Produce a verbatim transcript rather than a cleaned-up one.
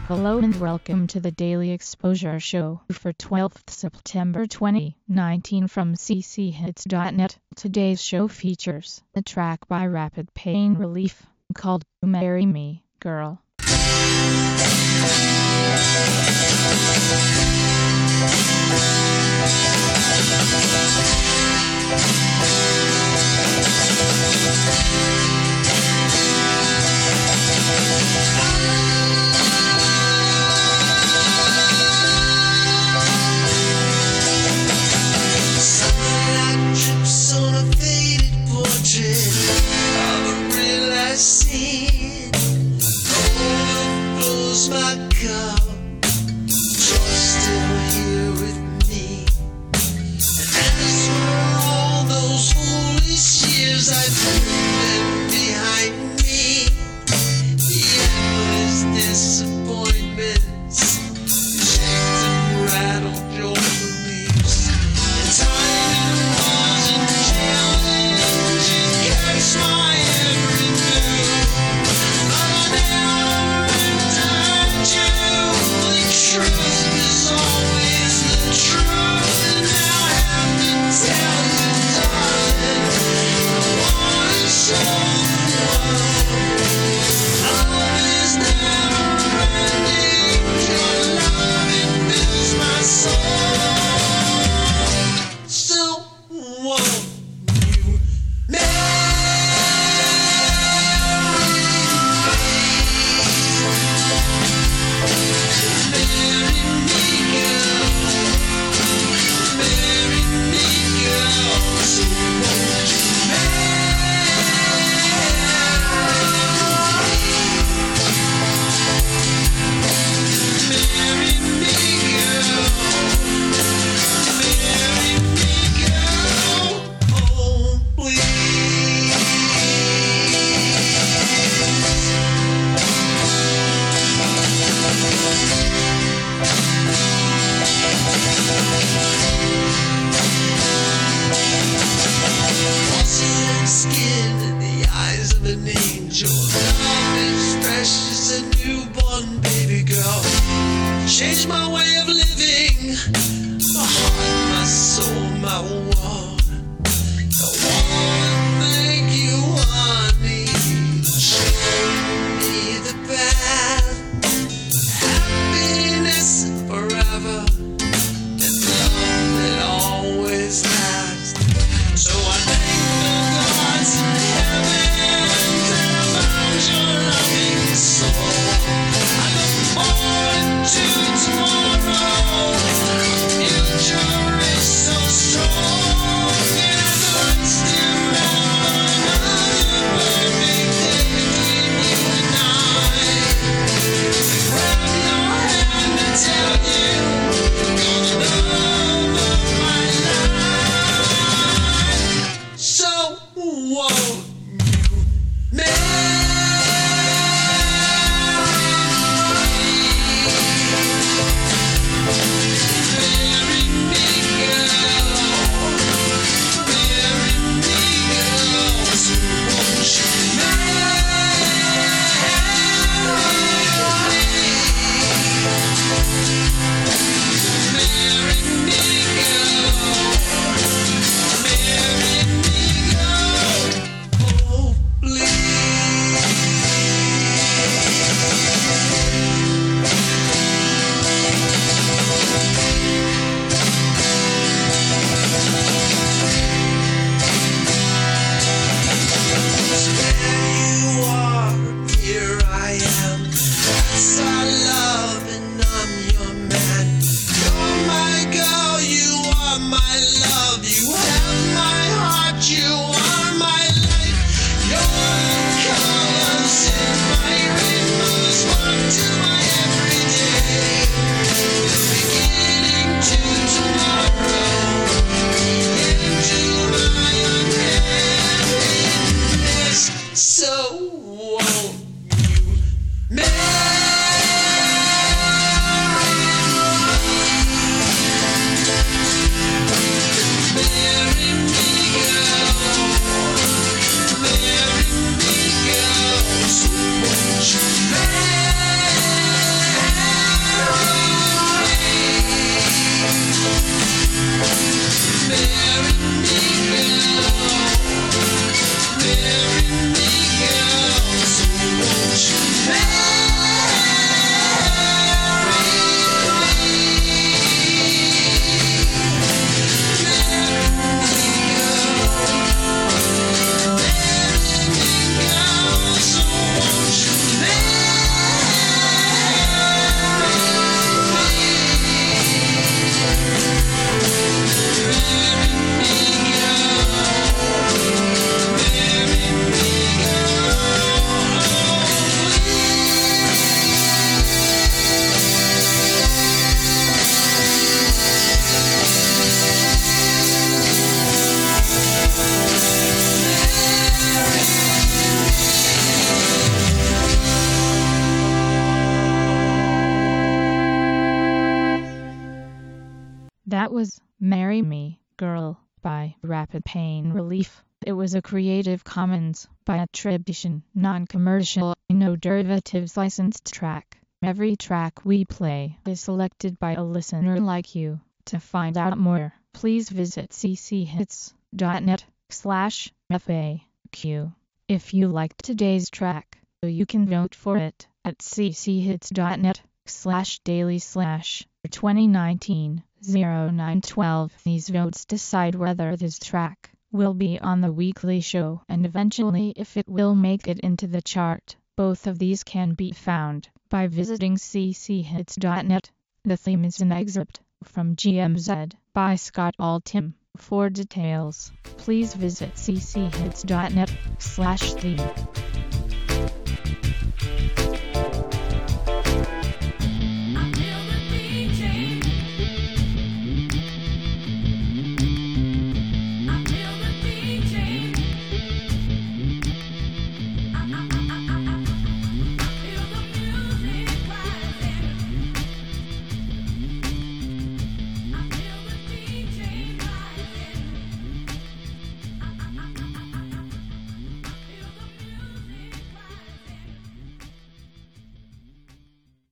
Hello and welcome to the Daily Exposure Show for twelfth September twenty nineteen from c c hits dot net. Today's show features a track by Rapid Pain Relief called Marry Me, Girl. Still here with me, and as for all those who That was Marry Me, Girl by Rapid Pain Relief. It was a Creative Commons by attribution, non-commercial, no derivatives licensed track. Every track we play is selected by a listener like you. To find out more, please visit cchits.net slash FAQ. If you liked today's track, you can vote for it at cchits.net slash daily slash twenty nineteen oh nine twelve. These votes decide whether this track will be on the weekly show and eventually if it will make it into the chart. Both of these can be found by visiting cchits.net. The theme is an excerpt from G M Z by Scott Altham. For details, please visit cchits.net slash theme.